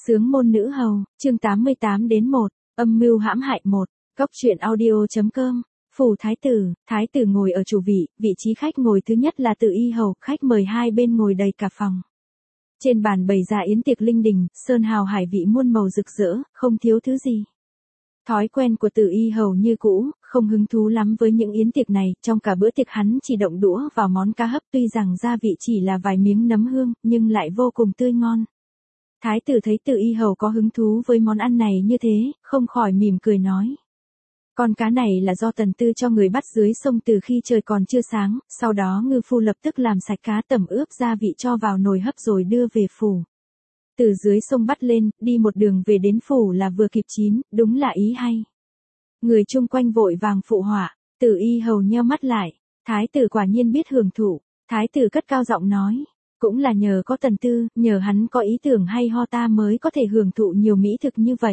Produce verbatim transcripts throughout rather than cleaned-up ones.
Sướng môn nữ hầu, chương tám mươi tám đến một, âm mưu hãm hại một, góc truyện audio.com. Phủ thái tử, thái tử ngồi ở chủ vị, vị trí khách ngồi thứ nhất là Tự Y hầu, khách mời hai bên ngồi đầy cả phòng. Trên bàn bày ra yến tiệc linh đình, sơn hào hải vị muôn màu rực rỡ, không thiếu thứ gì. Thói quen của Tự Y hầu như cũ, không hứng thú lắm với những yến tiệc này, trong cả bữa tiệc hắn chỉ động đũa vào món cá hấp, tuy rằng gia vị chỉ là vài miếng nấm hương, nhưng lại vô cùng tươi ngon. Thái tử thấy Tự Y hầu có hứng thú với món ăn này như thế, không khỏi mỉm cười nói. Con cá này là do Tần Tư cho người bắt dưới sông từ khi trời còn chưa sáng, sau đó ngư phu lập tức làm sạch cá tẩm ướp gia vị cho vào nồi hấp rồi đưa về phủ. Từ dưới sông bắt lên, đi một đường về đến phủ là vừa kịp chín, đúng là ý hay. Người chung quanh vội vàng phụ họa, Tự Y hầu nheo mắt lại, thái tử quả nhiên biết hưởng thụ, thái tử cất cao giọng nói. Cũng là nhờ có Tần Tư, nhờ hắn có ý tưởng hay ho ta mới có thể hưởng thụ nhiều mỹ thực như vậy.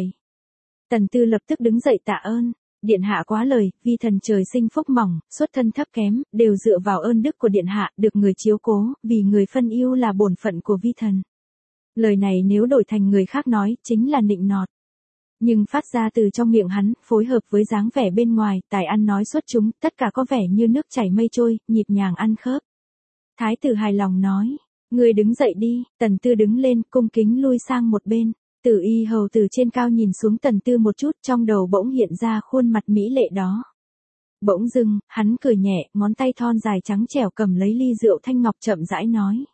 Tần Tư lập tức đứng dậy tạ ơn, điện hạ quá lời, vi thần trời sinh phúc mỏng, xuất thân thấp kém, đều dựa vào ơn đức của điện hạ, được người chiếu cố, vì người phân yêu là bổn phận của vi thần. Lời này nếu đổi thành người khác nói, chính là nịnh nọt. Nhưng phát ra từ trong miệng hắn, phối hợp với dáng vẻ bên ngoài, tài ăn nói xuất chúng, tất cả có vẻ như nước chảy mây trôi, nhịp nhàng ăn khớp. Thái tử hài lòng nói. Người đứng dậy đi, Tần Tư đứng lên, cung kính lui sang một bên. Tự Y hầu từ trên cao nhìn xuống Tần Tư một chút, trong đầu bỗng hiện ra khuôn mặt mỹ lệ đó. Bỗng dưng, hắn cười nhẹ, ngón tay thon dài trắng trẻo cầm lấy ly rượu thanh ngọc chậm rãi nói.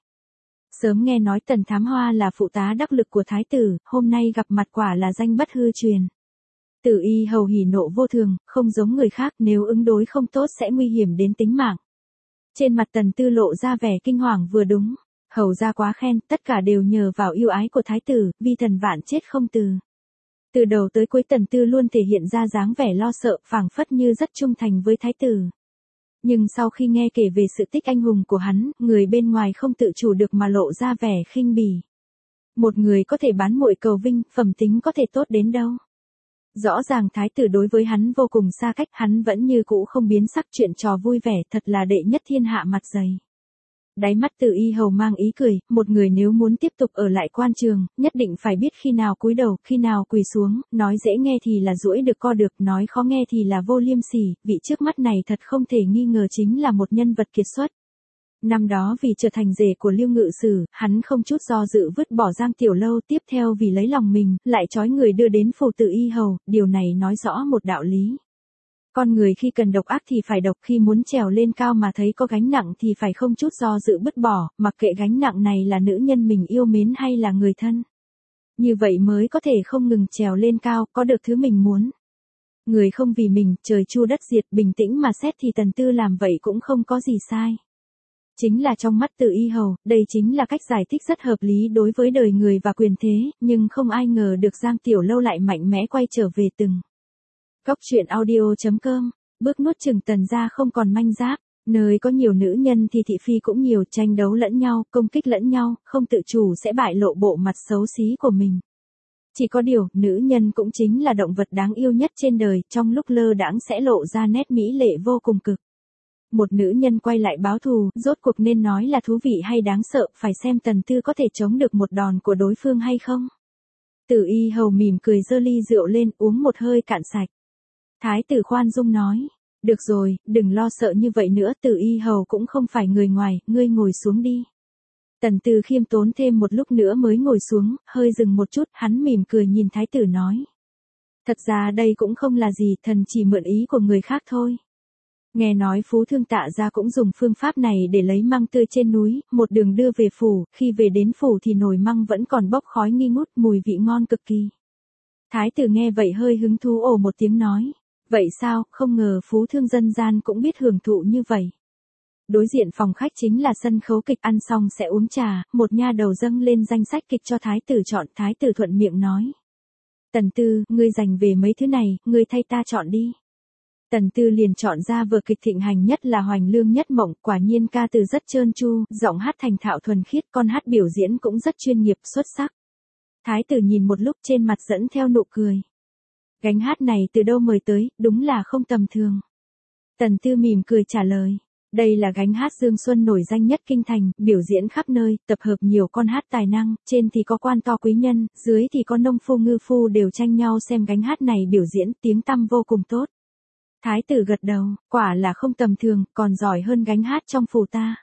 Sớm nghe nói Tần Thám Hoa là phụ tá đắc lực của thái tử, hôm nay gặp mặt quả là danh bất hư truyền. Tự Y hầu hỉ nộ vô thường, không giống người khác, nếu ứng đối không tốt sẽ nguy hiểm đến tính mạng. Trên mặt Tần Tư lộ ra vẻ kinh hoàng vừa đúng. Hầu ra quá khen, tất cả đều nhờ vào yêu ái của thái tử, vi thần vạn chết không từ. Từ đầu tới cuối Tần Tư luôn thể hiện ra dáng vẻ lo sợ, phảng phất như rất trung thành với thái tử. Nhưng sau khi nghe kể về sự tích anh hùng của hắn, người bên ngoài không tự chủ được mà lộ ra vẻ khinh bỉ. Một người có thể bán muội cầu vinh, phẩm tính có thể tốt đến đâu. Rõ ràng thái tử đối với hắn vô cùng xa cách, hắn vẫn như cũ không biến sắc, chuyện trò vui vẻ, thật là đệ nhất thiên hạ mặt dày. Đáy mắt Tự Y hầu mang ý cười, một người nếu muốn tiếp tục ở lại quan trường, nhất định phải biết khi nào cúi đầu, khi nào quỳ xuống, nói dễ nghe thì là duỗi được co được, nói khó nghe thì là vô liêm sỉ, vị trước mắt này thật không thể nghi ngờ chính là một nhân vật kiệt xuất. Năm đó vì trở thành rể của Liêu Ngự Sử, hắn không chút do dự vứt bỏ Giang Tiểu Lâu, tiếp theo vì lấy lòng mình, lại trói người đưa đến phủ Tự Y hầu, điều này nói rõ một đạo lý. Con người khi cần độc ác thì phải độc, khi muốn trèo lên cao mà thấy có gánh nặng thì phải không chút do dự bứt bỏ, mặc kệ gánh nặng này là nữ nhân mình yêu mến hay là người thân. Như vậy mới có thể không ngừng trèo lên cao, có được thứ mình muốn. Người không vì mình, trời chu đất diệt, bình tĩnh mà xét thì Tần Tư làm vậy cũng không có gì sai. Chính là trong mắt Tự Y hầu, đây chính là cách giải thích rất hợp lý đối với đời người và quyền thế, nhưng không ai ngờ được Giang Tiểu Lâu lại mạnh mẽ quay trở về từng. Góc truyện audio.com, bước nuốt chửng Tần gia không còn manh giáp, nơi có nhiều nữ nhân thì thị phi cũng nhiều, tranh đấu lẫn nhau, công kích lẫn nhau, không tự chủ sẽ bại lộ bộ mặt xấu xí của mình. Chỉ có điều, nữ nhân cũng chính là động vật đáng yêu nhất trên đời, trong lúc lơ đãng sẽ lộ ra nét mỹ lệ vô cùng cực. Một nữ nhân quay lại báo thù, rốt cuộc nên nói là thú vị hay đáng sợ, phải xem Tần Tư có thể chống được một đòn của đối phương hay không. Tự Y hầu mỉm cười giơ ly rượu lên, uống một hơi cạn sạch. Thái tử khoan dung nói, được rồi, đừng lo sợ như vậy nữa, Tự Y hầu cũng không phải người ngoài, ngươi ngồi xuống đi. Tần Tư khiêm tốn thêm một lúc nữa mới ngồi xuống, hơi dừng một chút, hắn mỉm cười nhìn thái tử nói. Thật ra đây cũng không là gì, thần chỉ mượn ý của người khác thôi. Nghe nói Phú Thương Tạ gia cũng dùng phương pháp này để lấy măng tươi trên núi, một đường đưa về phủ, khi về đến phủ thì nồi măng vẫn còn bốc khói nghi ngút, mùi vị ngon cực kỳ. Thái tử nghe vậy hơi hứng thú ồ một tiếng nói. Vậy sao, không ngờ Phú Thương dân gian cũng biết hưởng thụ như vậy. Đối diện phòng khách chính là sân khấu kịch, ăn xong sẽ uống trà, một nha đầu dâng lên danh sách kịch cho thái tử chọn, thái tử thuận miệng nói. Tần Tư, ngươi dành về mấy thứ này, ngươi thay ta chọn đi. Tần Tư liền chọn ra vở kịch thịnh hành nhất là Hoành Lương Nhất Mộng, quả nhiên ca từ rất trơn tru, giọng hát thành thạo thuần khiết, con hát biểu diễn cũng rất chuyên nghiệp, xuất sắc. Thái tử nhìn một lúc trên mặt dẫn theo nụ cười. Gánh hát này từ đâu mời tới, đúng là không tầm thường. Tần Tư mỉm cười trả lời. Đây là gánh hát Dương Xuân nổi danh nhất kinh thành, biểu diễn khắp nơi, tập hợp nhiều con hát tài năng, trên thì có quan to quý nhân, dưới thì có nông phu ngư phu đều tranh nhau xem gánh hát này biểu diễn, tiếng tăm vô cùng tốt. Thái tử gật đầu, quả là không tầm thường, còn giỏi hơn gánh hát trong phủ ta.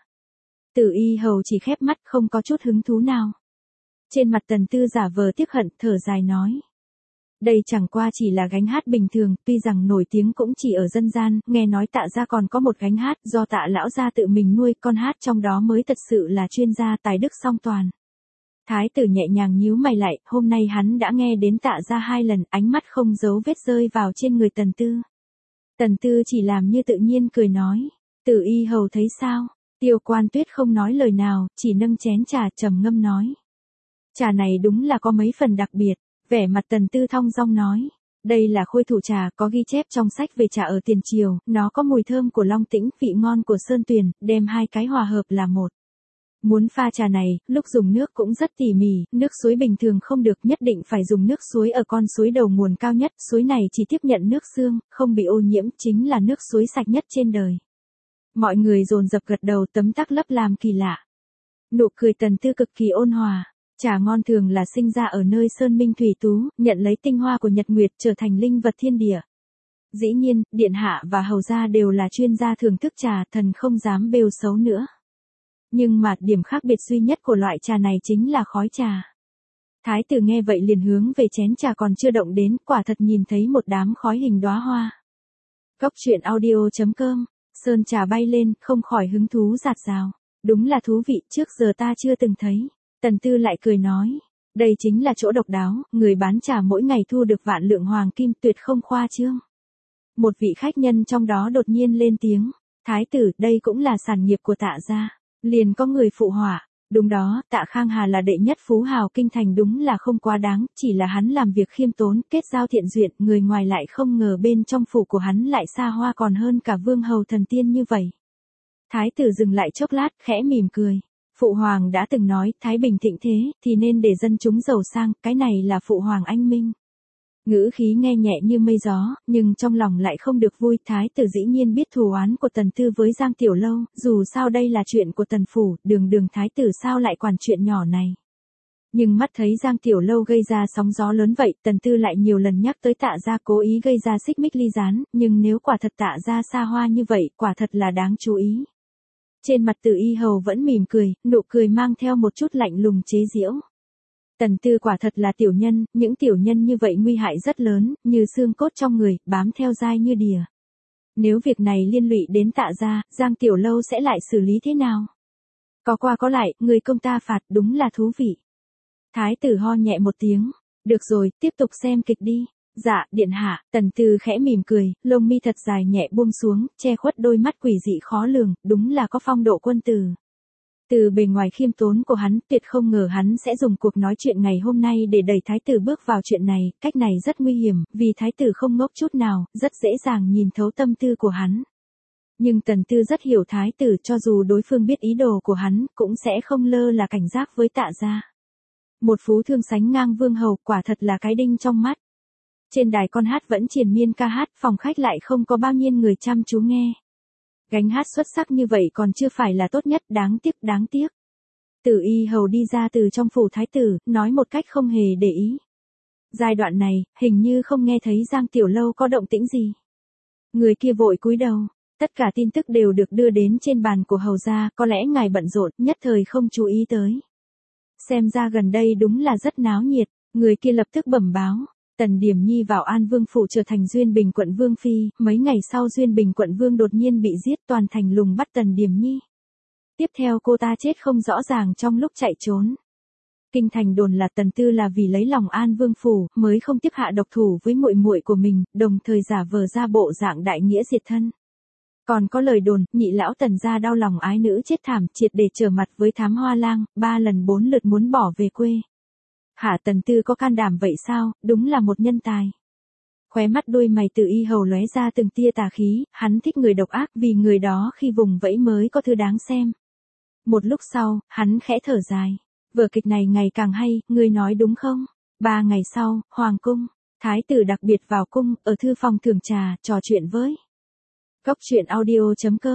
Tử Y Hầu chỉ khép mắt không có chút hứng thú nào. Trên mặt Tần Tư giả vờ tiếc hận, thở dài nói. Đây chẳng qua chỉ là gánh hát bình thường, tuy rằng nổi tiếng cũng chỉ ở dân gian, nghe nói Tạ gia còn có một gánh hát do Tạ lão gia tự mình nuôi, con hát trong đó mới thật sự là chuyên gia tài đức song toàn. Thái tử nhẹ nhàng nhíu mày lại, hôm nay hắn đã nghe đến Tạ gia hai lần, ánh mắt không giấu vết rơi vào trên người Tần Tư. Tần Tư chỉ làm như tự nhiên cười nói, Tử Y Hầu thấy sao? Tiêu Quan Tuyết không nói lời nào, chỉ nâng chén trà trầm ngâm nói. Trà này đúng là có mấy phần đặc biệt. Vẻ mặt Tần Tư thong dong nói, đây là khôi thủ trà có ghi chép trong sách về trà ở tiền triều, nó có mùi thơm của long tĩnh, vị ngon của sơn tuyền, đem hai cái hòa hợp là một. Muốn pha trà này, lúc dùng nước cũng rất tỉ mỉ, nước suối bình thường không được, nhất định phải dùng nước suối ở con suối đầu nguồn cao nhất, suối này chỉ tiếp nhận nước sương, không bị ô nhiễm, chính là nước suối sạch nhất trên đời. Mọi người dồn dập gật đầu tấm tắc lấp làm kỳ lạ. Nụ cười Tần Tư cực kỳ ôn hòa. Trà ngon thường là sinh ra ở nơi sơn minh thủy tú, nhận lấy tinh hoa của nhật nguyệt trở thành linh vật thiên địa. Dĩ nhiên, điện hạ và hầu gia đều là chuyên gia thưởng thức trà, thần không dám bêu xấu nữa. Nhưng mà điểm khác biệt duy nhất của loại trà này chính là khói trà. Thái tử nghe vậy liền hướng về chén trà còn chưa động đến, quả thật nhìn thấy một đám khói hình đóa hoa. Cốc truyện audio chấm com, sơn trà bay lên, không khỏi hứng thú rạt rào. Đúng là thú vị, trước giờ ta chưa từng thấy. Tần Tư lại cười nói, đây chính là chỗ độc đáo, người bán trà mỗi ngày thu được vạn lượng hoàng kim, tuyệt không khoa trương. Một vị khách nhân trong đó đột nhiên lên tiếng, Thái tử, đây cũng là sản nghiệp của Tạ gia. Liền có người phụ họa, đúng đó, Tạ Khang Hà là đệ nhất phú hào kinh thành, đúng là không quá đáng, chỉ là hắn làm việc khiêm tốn, kết giao thiện duyệt, người ngoài lại không ngờ bên trong phủ của hắn lại xa hoa còn hơn cả vương hầu thần tiên như vậy. Thái tử dừng lại chốc lát, khẽ mỉm cười. Phụ hoàng đã từng nói, Thái Bình thịnh thế, thì nên để dân chúng giàu sang, cái này là phụ hoàng anh minh. Ngữ khí nghe nhẹ như mây gió, nhưng trong lòng lại không được vui. Thái tử dĩ nhiên biết thù oán của Tần Tư với Giang Tiểu Lâu, dù sao đây là chuyện của Tần Phủ, đường đường Thái tử sao lại quản chuyện nhỏ này. Nhưng mắt thấy Giang Tiểu Lâu gây ra sóng gió lớn vậy, Tần Tư lại nhiều lần nhắc tới Tạ gia cố ý gây ra xích mích ly gián, nhưng nếu quả thật Tạ gia xa hoa như vậy, quả thật là đáng chú ý. Trên mặt Tử Y Hầu vẫn mỉm cười, nụ cười mang theo một chút lạnh lùng chế giễu. Tần Tư quả thật là tiểu nhân, những tiểu nhân như vậy nguy hại rất lớn, như xương cốt trong người, bám theo dai như đìa. Nếu việc này liên lụy đến Tạ gia, Giang Tiểu Lâu sẽ lại xử lý thế nào? Có qua có lại, người công ta phạt đúng là thú vị. Thái tử ho nhẹ một tiếng, được rồi, tiếp tục xem kịch đi. Dạ, điện hạ. Tần Tư khẽ mỉm cười, lông mi thật dài nhẹ buông xuống, che khuất đôi mắt quỷ dị khó lường, đúng là có phong độ quân tử. Từ bề ngoài khiêm tốn của hắn, tuyệt không ngờ hắn sẽ dùng cuộc nói chuyện ngày hôm nay để đẩy thái tử bước vào chuyện này, cách này rất nguy hiểm, vì thái tử không ngốc chút nào, rất dễ dàng nhìn thấu tâm tư của hắn. Nhưng Tần Tư rất hiểu thái tử, cho dù đối phương biết ý đồ của hắn, cũng sẽ không lơ là cảnh giác với Tạ gia. Một phú thương sánh ngang vương hầu, quả thật là cái đinh trong mắt. Trên đài con hát vẫn triền miên ca hát, phòng khách lại không có bao nhiêu người chăm chú nghe. Gánh hát xuất sắc như vậy còn chưa phải là tốt nhất, đáng tiếc, đáng tiếc. Tử Y Hầu đi ra từ trong phủ thái tử, nói một cách không hề để ý. Giai đoạn này, hình như không nghe thấy Giang Tiểu Lâu có động tĩnh gì. Người kia vội cúi đầu, tất cả tin tức đều được đưa đến trên bàn của hầu gia, có lẽ ngài bận rộn, nhất thời không chú ý tới. Xem ra gần đây đúng là rất náo nhiệt, người kia lập tức bẩm báo. Tần Điểm Nhi vào An Vương phủ trở thành Duyên Bình quận vương phi, mấy ngày sau Duyên Bình quận vương đột nhiên bị giết, toàn thành lùng bắt Tần Điểm Nhi. Tiếp theo cô ta chết không rõ ràng trong lúc chạy trốn. Kinh thành đồn là Tần Tư là vì lấy lòng An Vương phủ, mới không tiếp hạ độc thủ với muội muội của mình, đồng thời giả vờ ra bộ dạng đại nghĩa diệt thân. Còn có lời đồn, nhị lão Tần gia đau lòng ái nữ chết thảm, triệt để trở mặt với thám hoa lang, ba lần bốn lượt muốn bỏ về quê. Hả, Tần Tư có can đảm vậy sao, đúng là một nhân tài. Khóe mắt đôi mày Tử Y Hầu lóe ra từng tia tà khí, hắn thích người độc ác, vì người đó khi vùng vẫy mới có thứ đáng xem. Một lúc sau, hắn khẽ thở dài. Vở kịch này ngày càng hay, ngươi nói đúng không? Ba ngày sau, Hoàng cung, thái tử đặc biệt vào cung, ở thư phòng thưởng trà, trò chuyện với. Cốc truyện audio chấm com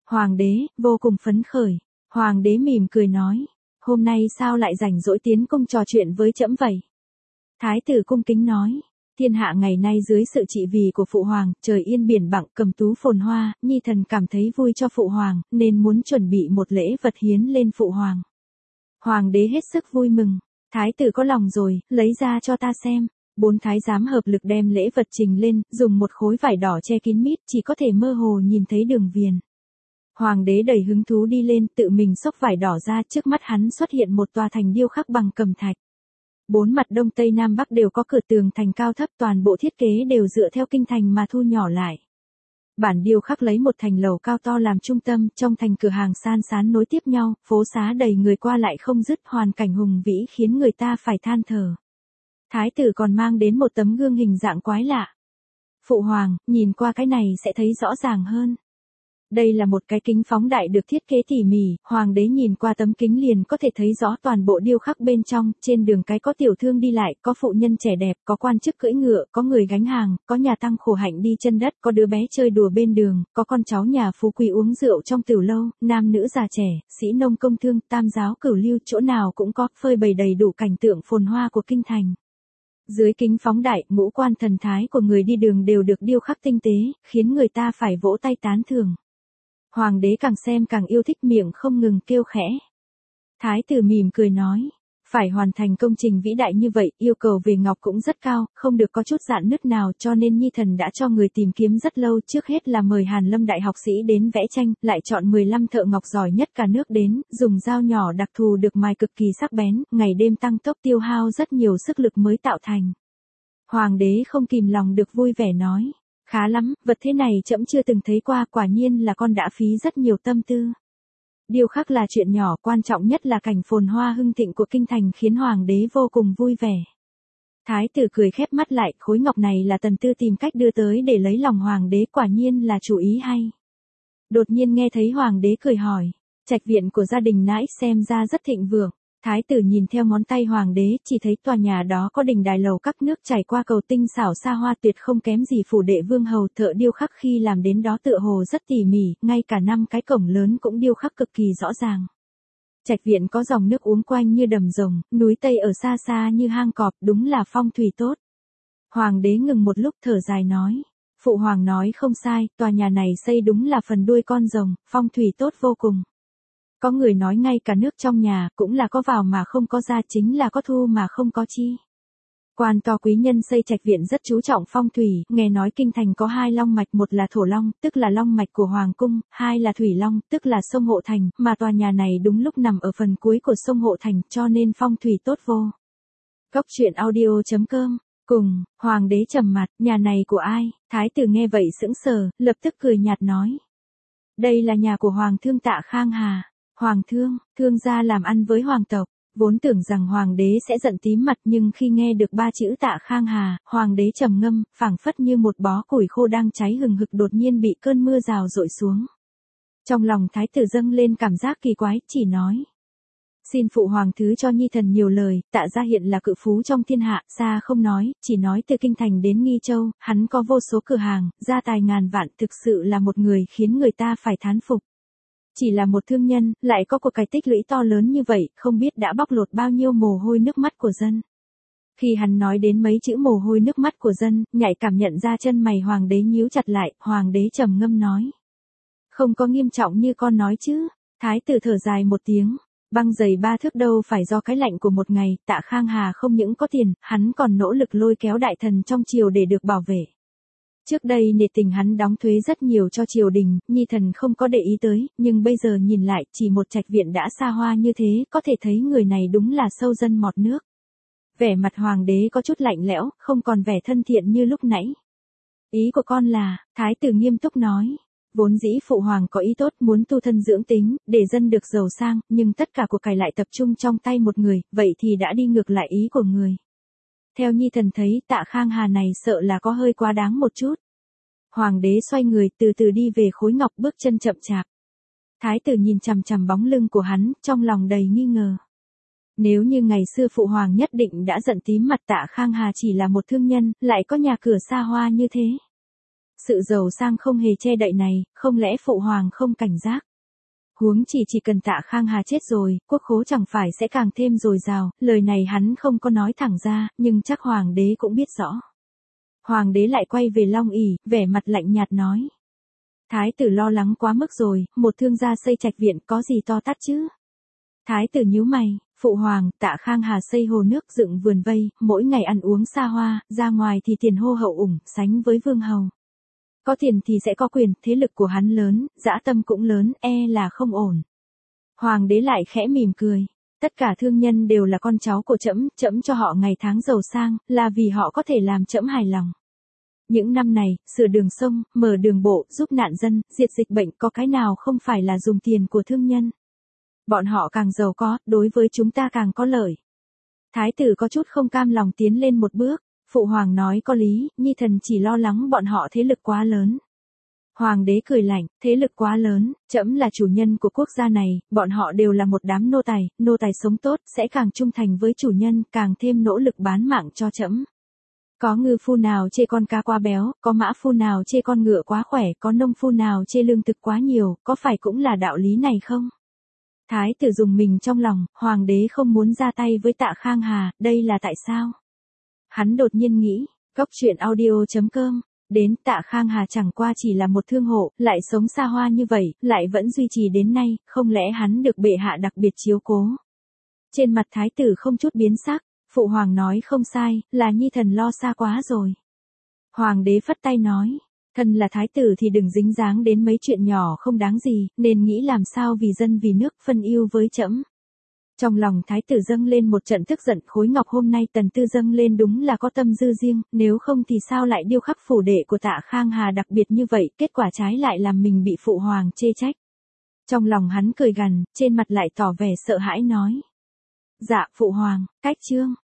Hoàng đế, vô cùng phấn khởi. Hoàng đế mỉm cười nói, hôm nay sao lại rảnh rỗi tiến cung trò chuyện với trẫm vậy? Thái tử cung kính nói, thiên hạ ngày nay dưới sự trị vì của phụ hoàng, trời yên biển bằng, cầm tú phồn hoa, nhi thần cảm thấy vui cho phụ hoàng, nên muốn chuẩn bị một lễ vật hiến lên phụ hoàng. Hoàng đế hết sức vui mừng, thái tử có lòng rồi, lấy ra cho ta xem. Bốn thái giám hợp lực đem lễ vật trình lên, dùng một khối vải đỏ che kín mít, chỉ có thể mơ hồ nhìn thấy đường viền. Hoàng đế đầy hứng thú đi lên, tự mình xốc vải đỏ ra, trước mắt hắn xuất hiện một tòa thành điêu khắc bằng cẩm thạch. Bốn mặt đông tây nam bắc đều có cửa tường thành cao thấp, toàn bộ thiết kế đều dựa theo kinh thành mà thu nhỏ lại. Bản điêu khắc lấy một thành lầu cao to làm trung tâm, trong thành cửa hàng san sán nối tiếp nhau, phố xá đầy người qua lại không dứt, hoàn cảnh hùng vĩ khiến người ta phải than thở. Thái tử còn mang đến một tấm gương hình dạng quái lạ. Phụ hoàng, nhìn qua cái này sẽ thấy rõ ràng hơn. Đây là một cái kính phóng đại được thiết kế tỉ mỉ, hoàng đế nhìn qua tấm kính liền có thể thấy rõ toàn bộ điêu khắc bên trong, trên đường cái có tiểu thương đi lại, có phụ nhân trẻ đẹp, có quan chức cưỡi ngựa, có người gánh hàng, có nhà tăng khổ hạnh đi chân đất, có đứa bé chơi đùa bên đường, có con cháu nhà phú quý uống rượu trong tửu lâu, nam nữ già trẻ, sĩ nông công thương, tam giáo cửu lưu, chỗ nào cũng có, phơi bày đầy đủ cảnh tượng phồn hoa của kinh thành. Dưới kính phóng đại, ngũ quan thần thái của người đi đường đều được điêu khắc tinh tế, khiến người ta phải vỗ tay tán thưởng. Hoàng đế càng xem càng yêu thích, miệng không ngừng kêu khẽ. Thái tử mỉm cười nói, phải hoàn thành công trình vĩ đại như vậy, yêu cầu về ngọc cũng rất cao, không được có chút dạn nứt nào, cho nên nhi thần đã cho người tìm kiếm rất lâu, trước hết là mời Hàn Lâm đại học sĩ đến vẽ tranh, lại chọn mười lăm thợ ngọc giỏi nhất cả nước đến, dùng dao nhỏ đặc thù được mài cực kỳ sắc bén, ngày đêm tăng tốc tiêu hao rất nhiều sức lực mới tạo thành. Hoàng đế không kìm lòng được vui vẻ nói, khá lắm, vật thế này trẫm chưa từng thấy qua, quả nhiên là con đã phí rất nhiều tâm tư. Điêu khắc là chuyện nhỏ, quan trọng nhất là cảnh phồn hoa hưng thịnh của kinh thành khiến hoàng đế vô cùng vui vẻ. Thái tử cười khép mắt lại, khối ngọc này là Tần Tư tìm cách đưa tới để lấy lòng hoàng đế, quả nhiên là chủ ý hay. Đột nhiên nghe thấy hoàng đế cười hỏi, trạch viện của gia đình nãi xem ra rất thịnh vượng. Thái tử nhìn theo ngón tay hoàng đế, chỉ thấy tòa nhà đó có đình đài lầu các nước trải qua cầu tinh xảo xa hoa tuyệt không kém gì phủ đệ vương hầu, thợ điêu khắc khi làm đến đó tựa hồ rất tỉ mỉ, ngay cả năm cái cổng lớn cũng điêu khắc cực kỳ rõ ràng. Trạch viện có dòng nước uốn quanh như đầm rồng, núi Tây ở xa xa như hang cọp, đúng là phong thủy tốt. Hoàng đế ngừng một lúc thở dài nói, phụ hoàng nói không sai, tòa nhà này xây đúng là phần đuôi con rồng, phong thủy tốt vô cùng. Có người nói ngay cả nước trong nhà cũng là có vào mà không có ra, chính là có thu mà không có chi. Quan to quý nhân xây trạch viện rất chú trọng phong thủy, nghe nói kinh thành có hai long mạch, một là thổ long, tức là long mạch của hoàng cung, hai là thủy long, tức là sông Hộ Thành, mà tòa nhà này đúng lúc nằm ở phần cuối của sông Hộ Thành, cho nên phong thủy tốt vô. Cốc truyện audio chấm com. Cùng, hoàng đế trầm mặt, nhà này của ai? Thái tử nghe vậy sững sờ, lập tức cười nhạt nói, đây là nhà của hoàng thương Tạ Khang Hà. Hoàng thương, thương gia làm ăn với hoàng tộc, vốn tưởng rằng hoàng đế sẽ giận tím mặt, nhưng khi nghe được ba chữ Tạ Khang Hà, hoàng đế trầm ngâm, phảng phất như một bó củi khô đang cháy hừng hực đột nhiên bị cơn mưa rào dội xuống. Trong lòng thái tử dâng lên cảm giác kỳ quái, chỉ nói, xin phụ hoàng thứ cho nhi thần nhiều lời. Tạ gia hiện là cự phú trong thiên hạ, xa không nói, chỉ nói từ kinh thành đến Nghi Châu, hắn có vô số cửa hàng, gia tài ngàn vạn, thực sự là một người khiến người ta phải thán phục. Chỉ là một thương nhân, lại có cuộc cải tích lũy to lớn như vậy, không biết đã bóc lột bao nhiêu mồ hôi nước mắt của dân. Khi hắn nói đến mấy chữ mồ hôi nước mắt của dân, nhạy cảm nhận ra chân mày hoàng đế nhíu chặt lại, hoàng đế trầm ngâm nói, không có nghiêm trọng như con nói chứ. Thái tử thở dài một tiếng, băng giày ba thước đâu phải do cái lạnh của một ngày. Tạ Khang Hà không những có tiền, hắn còn nỗ lực lôi kéo đại thần trong triều để được bảo vệ. Trước đây nể tình hắn đóng thuế rất nhiều cho triều đình, nhi thần không có để ý tới, nhưng bây giờ nhìn lại, chỉ một trạch viện đã xa hoa như thế, có thể thấy người này đúng là sâu dân mọt nước. Vẻ mặt hoàng đế có chút lạnh lẽo, không còn vẻ thân thiện như lúc nãy. Ý của con là, thái tử nghiêm túc nói, vốn dĩ phụ hoàng có ý tốt muốn tu thân dưỡng tính, để dân được giàu sang, nhưng tất cả của cải lại tập trung trong tay một người, vậy thì đã đi ngược lại ý của người. Theo nhi thần thấy, Tạ Khang Hà này sợ là có hơi quá đáng một chút. Hoàng đế xoay người từ từ đi về khối ngọc, bước chân chậm chạp. Thái tử nhìn chằm chằm bóng lưng của hắn, trong lòng đầy nghi ngờ. Nếu như ngày xưa phụ hoàng nhất định đã giận tím mặt, Tạ Khang Hà chỉ là một thương nhân, lại có nhà cửa xa hoa như thế. sự giàu sang không hề che đậy này, không lẽ phụ hoàng không cảnh giác? Huống chỉ chỉ cần Tạ Khang Hà chết rồi, quốc khố chẳng phải sẽ càng thêm dồi dào, lời này hắn không có nói thẳng ra, nhưng chắc hoàng đế cũng biết rõ. Hoàng đế lại quay về Long ỷ, vẻ mặt lạnh nhạt nói. Thái tử lo lắng quá mức rồi, một thương gia xây trạch viện có gì to tát chứ? Thái tử nhíu mày, phụ hoàng, Tạ Khang Hà xây hồ nước dựng vườn vây, mỗi ngày ăn uống xa hoa, ra ngoài thì tiền hô hậu ủng, sánh với vương hầu. Có tiền thì sẽ có quyền, thế lực của hắn lớn, dã tâm cũng lớn, e là không ổn. Hoàng đế lại khẽ mỉm cười. Tất cả thương nhân đều là con cháu của trẫm, trẫm cho họ ngày tháng giàu sang, là vì họ có thể làm trẫm hài lòng. Những năm này, sửa đường sông, mở đường bộ, giúp nạn dân, diệt dịch bệnh có cái nào không phải là dùng tiền của thương nhân. Bọn họ càng giàu có, đối với chúng ta càng có lợi. Thái tử có chút không cam lòng tiến lên một bước. Phụ hoàng nói có lý, nhi thần chỉ lo lắng bọn họ thế lực quá lớn. Hoàng đế cười lạnh, thế lực quá lớn, trẫm là chủ nhân của quốc gia này, bọn họ đều là một đám nô tài, nô tài sống tốt, sẽ càng trung thành với chủ nhân, càng thêm nỗ lực bán mạng cho trẫm. Có ngư phu nào chê con cá quá béo, có mã phu nào chê con ngựa quá khỏe, có nông phu nào chê lương thực quá nhiều, có phải cũng là đạo lý này không? Thái tử dùng mình trong lòng, hoàng đế không muốn ra tay với Tạ Khang Hà, đây là tại sao? Hắn đột nhiên nghĩ, Cốc truyện audio chấm com, đến Tạ Khang Hà chẳng qua chỉ là một thương hộ, lại sống xa hoa như vậy, lại vẫn duy trì đến nay, không lẽ hắn được bệ hạ đặc biệt chiếu cố? Trên mặt thái tử không chút biến sắc, phụ hoàng nói không sai, là nhi thần lo xa quá rồi. Hoàng đế phất tay nói, thân là thái tử thì đừng dính dáng đến mấy chuyện nhỏ không đáng gì, nên nghĩ làm sao vì dân vì nước phân ưu với trẫm. Trong lòng thái tử dâng lên một trận tức giận, khối ngọc hôm nay tần tư dâng lên đúng là có tâm dư riêng, nếu không thì sao lại điêu khắc phủ đệ của Tạ Khang Hà đặc biệt như vậy, kết quả trái lại làm mình bị phụ hoàng chê trách. Trong lòng hắn cười gằn, trên mặt lại tỏ vẻ sợ hãi nói. Dạ, phụ hoàng, cách chương.